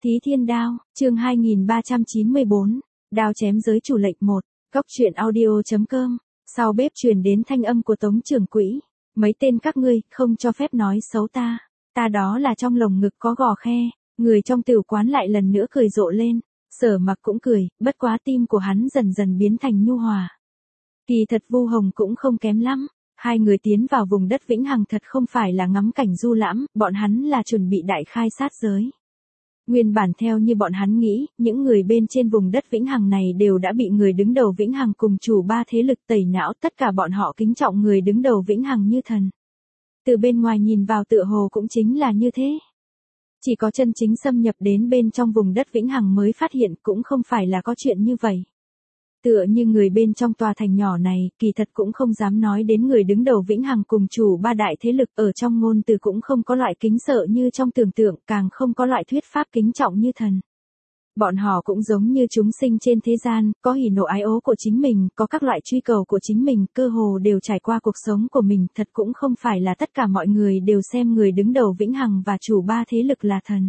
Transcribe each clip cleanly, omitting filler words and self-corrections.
Thí Thiên Đao, chương 2394, đao chém giới chủ lệnh 1, góc truyện audio.com, sau bếp truyền đến thanh âm của Tống trưởng quỹ, mấy tên các ngươi, không cho phép nói xấu ta đó là trong lồng ngực có gò khe, người trong tửu quán lại lần nữa cười rộ lên, Sở Mặc cũng cười, bất quá tim của hắn dần dần biến thành nhu hòa. Kỳ thật Vu Hồng cũng không kém lắm. Hai người tiến vào vùng đất Vĩnh Hằng thật không phải là ngắm cảnh du lãm, bọn hắn là chuẩn bị đại khai sát giới. Nguyên bản theo như bọn hắn nghĩ, những người bên trên vùng đất Vĩnh Hằng này đều đã bị người đứng đầu Vĩnh Hằng cùng chủ ba thế lực tẩy não, tất cả bọn họ kính trọng người đứng đầu Vĩnh Hằng như thần. Từ bên ngoài nhìn vào tựa hồ cũng chính là như thế. Chỉ có chân chính xâm nhập đến bên trong vùng đất Vĩnh Hằng mới phát hiện cũng không phải là có chuyện như vậy. Tựa như người bên trong tòa thành nhỏ này, kỳ thật cũng không dám nói đến người đứng đầu Vĩnh Hằng cùng chủ ba đại thế lực, ở trong ngôn từ cũng không có loại kính sợ như trong tưởng tượng, càng không có loại thuyết pháp kính trọng như thần. Bọn họ cũng giống như chúng sinh trên thế gian, có hỉ nộ ái ố của chính mình, có các loại truy cầu của chính mình, cơ hồ đều trải qua cuộc sống của mình, thật cũng không phải là tất cả mọi người đều xem người đứng đầu Vĩnh Hằng và chủ ba thế lực là thần.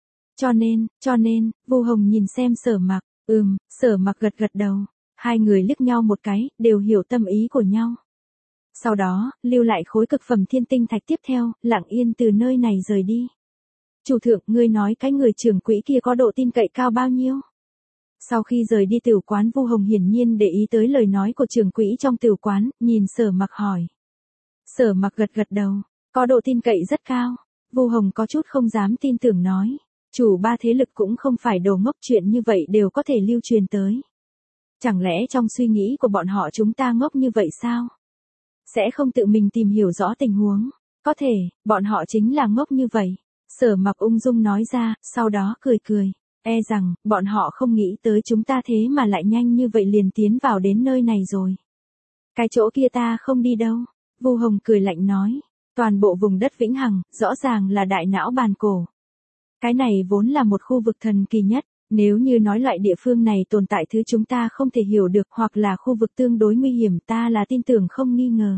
Cho nên, Vu Hồng nhìn xem Sở Mặc, Sở Mặc gật gật đầu. Hai người liếc nhau một cái, đều hiểu tâm ý của nhau. Sau đó, lưu lại khối cực phẩm thiên tinh thạch tiếp theo, lặng yên từ nơi này rời đi. Chủ thượng, ngươi nói cái người trưởng quỹ kia có độ tin cậy cao bao nhiêu? Sau khi rời đi tửu quán, Vu Hồng hiển nhiên để ý tới lời nói của trưởng quỹ trong tửu quán, nhìn Sở Mặc hỏi. Sở Mặc gật gật đầu, có độ tin cậy rất cao. Vu Hồng có chút không dám tin tưởng nói. Chủ ba thế lực cũng không phải đồ ngốc, chuyện như vậy đều có thể lưu truyền tới. Chẳng lẽ trong suy nghĩ của bọn họ chúng ta ngốc như vậy sao? Sẽ không tự mình tìm hiểu rõ tình huống. Có thể, bọn họ chính là ngốc như vậy. Sở Mặc ung dung nói ra, sau đó cười. E rằng, bọn họ không nghĩ tới chúng ta thế mà lại nhanh như vậy liền tiến vào đến nơi này rồi. Cái chỗ kia ta không đi đâu. Vu Hồng cười lạnh nói. Toàn bộ vùng đất Vĩnh Hằng, rõ ràng là đại não bàn cổ. Cái này vốn là một khu vực thần kỳ nhất. Nếu như nói loại địa phương này tồn tại thứ chúng ta không thể hiểu được hoặc là khu vực tương đối nguy hiểm, ta là tin tưởng không nghi ngờ.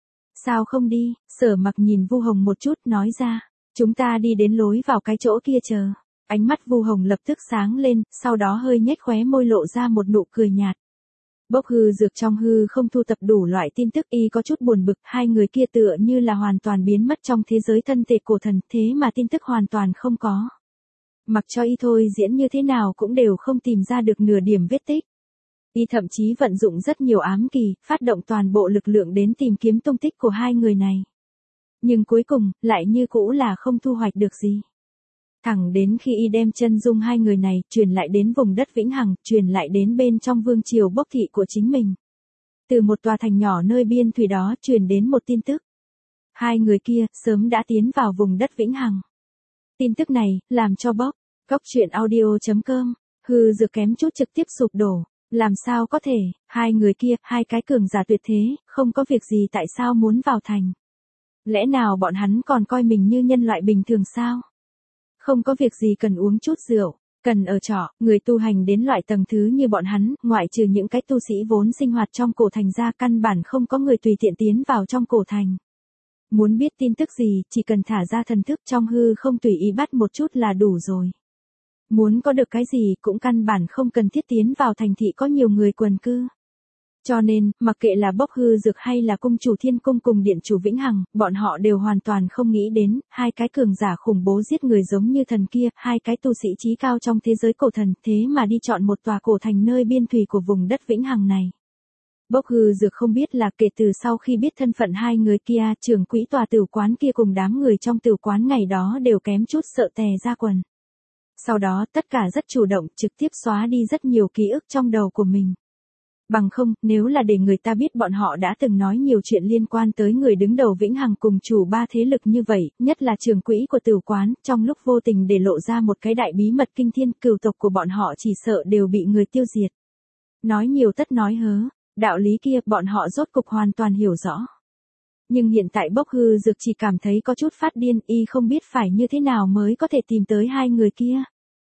Sao không đi? Sở Mặc nhìn Vu Hồng một chút nói ra. Chúng ta đi đến lối vào cái chỗ kia chờ. Ánh mắt Vu Hồng lập tức sáng lên, sau đó hơi nhếch khóe môi lộ ra một nụ cười nhạt. Bốc hư dược trong hư không thu tập đủ loại tin tức, y có chút buồn bực, hai người kia tựa như là hoàn toàn biến mất trong thế giới thân thể cổ thần, thế mà tin tức hoàn toàn không có. Mặc cho y thôi diễn như thế nào cũng đều không tìm ra được nửa điểm vết tích. Y thậm chí vận dụng rất nhiều ám kỳ, phát động toàn bộ lực lượng đến tìm kiếm tung tích của hai người này. Nhưng cuối cùng, lại như cũ là không thu hoạch được gì. Thẳng đến khi y đem chân dung hai người này, truyền lại đến vùng đất Vĩnh Hằng, truyền lại đến bên trong vương triều bốc thị của chính mình. Từ một tòa thành nhỏ nơi biên thủy đó truyền đến một tin tức. Hai người kia, sớm đã tiến vào vùng đất Vĩnh Hằng. Tin tức này, làm cho góc truyện audio.com, hư dược kém chút trực tiếp sụp đổ. Làm sao có thể, hai người kia, hai cái cường giả tuyệt thế, không có việc gì tại sao muốn vào thành? Lẽ nào bọn hắn còn coi mình như nhân loại bình thường sao? Không có việc gì cần uống chút rượu, cần ở trọ, người tu hành đến loại tầng thứ như bọn hắn, ngoại trừ những cái tu sĩ vốn sinh hoạt trong cổ thành ra, căn bản không có người tùy tiện tiến vào trong cổ thành. Muốn biết tin tức gì, chỉ cần thả ra thần thức trong hư không tùy ý bắt một chút là đủ rồi. Muốn có được cái gì cũng căn bản không cần thiết tiến vào thành thị có nhiều người quần cư. Cho nên, mặc kệ là bốc hư dược hay là cung chủ Thiên Cung cùng điện chủ Vĩnh Hằng, bọn họ đều hoàn toàn không nghĩ đến, hai cái cường giả khủng bố giết người giống như thần kia, hai cái tu sĩ chí cao trong thế giới cổ thần, thế mà đi chọn một tòa cổ thành nơi biên thủy của vùng đất Vĩnh Hằng này. Bốc hư dược không biết là kể từ sau khi biết thân phận hai người kia, trưởng quỹ tòa tửu quán kia cùng đám người trong tửu quán ngày đó đều kém chút sợ tè ra quần. Sau đó tất cả rất chủ động, trực tiếp xóa đi rất nhiều ký ức trong đầu của mình. Bằng không, nếu là để người ta biết bọn họ đã từng nói nhiều chuyện liên quan tới người đứng đầu Vĩnh Hằng cùng chủ ba thế lực như vậy, nhất là trưởng quỹ của tửu quán, trong lúc vô tình để lộ ra một cái đại bí mật kinh thiên, cửu tộc của bọn họ chỉ sợ đều bị người tiêu diệt. Nói nhiều tất nói hớ, đạo lý kia bọn họ rốt cục hoàn toàn hiểu rõ. Nhưng hiện tại bốc hư dược chỉ cảm thấy có chút phát điên, y không biết phải như thế nào mới có thể tìm tới hai người kia.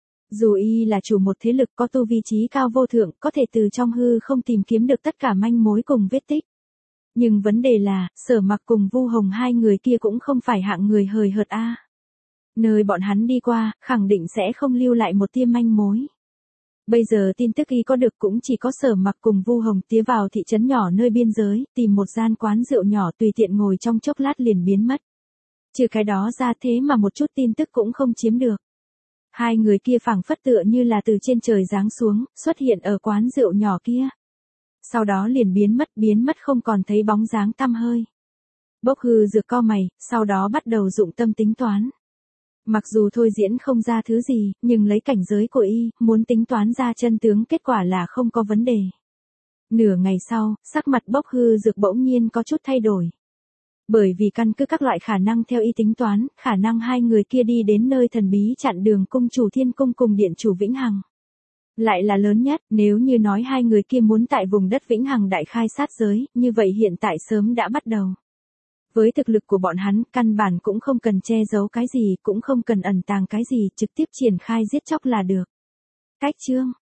Dù y là chủ một thế lực có tu vi trí cao vô thượng, có thể từ trong hư không tìm kiếm được tất cả manh mối cùng vết tích. Nhưng vấn đề là, Sở Mặc cùng Vu Hồng hai người kia cũng không phải hạng người hời hợt a. Nơi bọn hắn đi qua, khẳng định sẽ không lưu lại một tia manh mối. Bây giờ tin tức y có được cũng chỉ có Sở Mặc cùng Vu Hồng tiến vào thị trấn nhỏ nơi biên giới, tìm một gian quán rượu nhỏ tùy tiện ngồi trong chốc lát liền biến mất. Trừ cái đó ra thế mà một chút tin tức cũng không chiếm được. Hai người kia phảng phất tựa như là từ trên trời giáng xuống, xuất hiện ở quán rượu nhỏ kia. Sau đó liền biến mất không còn thấy bóng dáng tăm hơi. Bốc Hư Dược cau mày, sau đó bắt đầu dụng tâm tính toán. Mặc dù thôi diễn không ra thứ gì, nhưng lấy cảnh giới của y, muốn tính toán ra chân tướng kết quả là không có vấn đề. Nửa ngày sau, sắc mặt Bốc Hư Dược bỗng nhiên có chút thay đổi. Bởi vì căn cứ các loại khả năng theo y tính toán, khả năng hai người kia đi đến nơi thần bí chặn đường cung chủ Thiên Cung cùng điện chủ Vĩnh Hằng. Lại là lớn nhất, nếu như nói hai người kia muốn tại vùng đất Vĩnh Hằng đại khai sát giới, như vậy hiện tại sớm đã bắt đầu. Với thực lực của bọn hắn, căn bản cũng không cần che giấu cái gì, cũng không cần ẩn tàng cái gì, trực tiếp triển khai giết chóc là được. Cách chương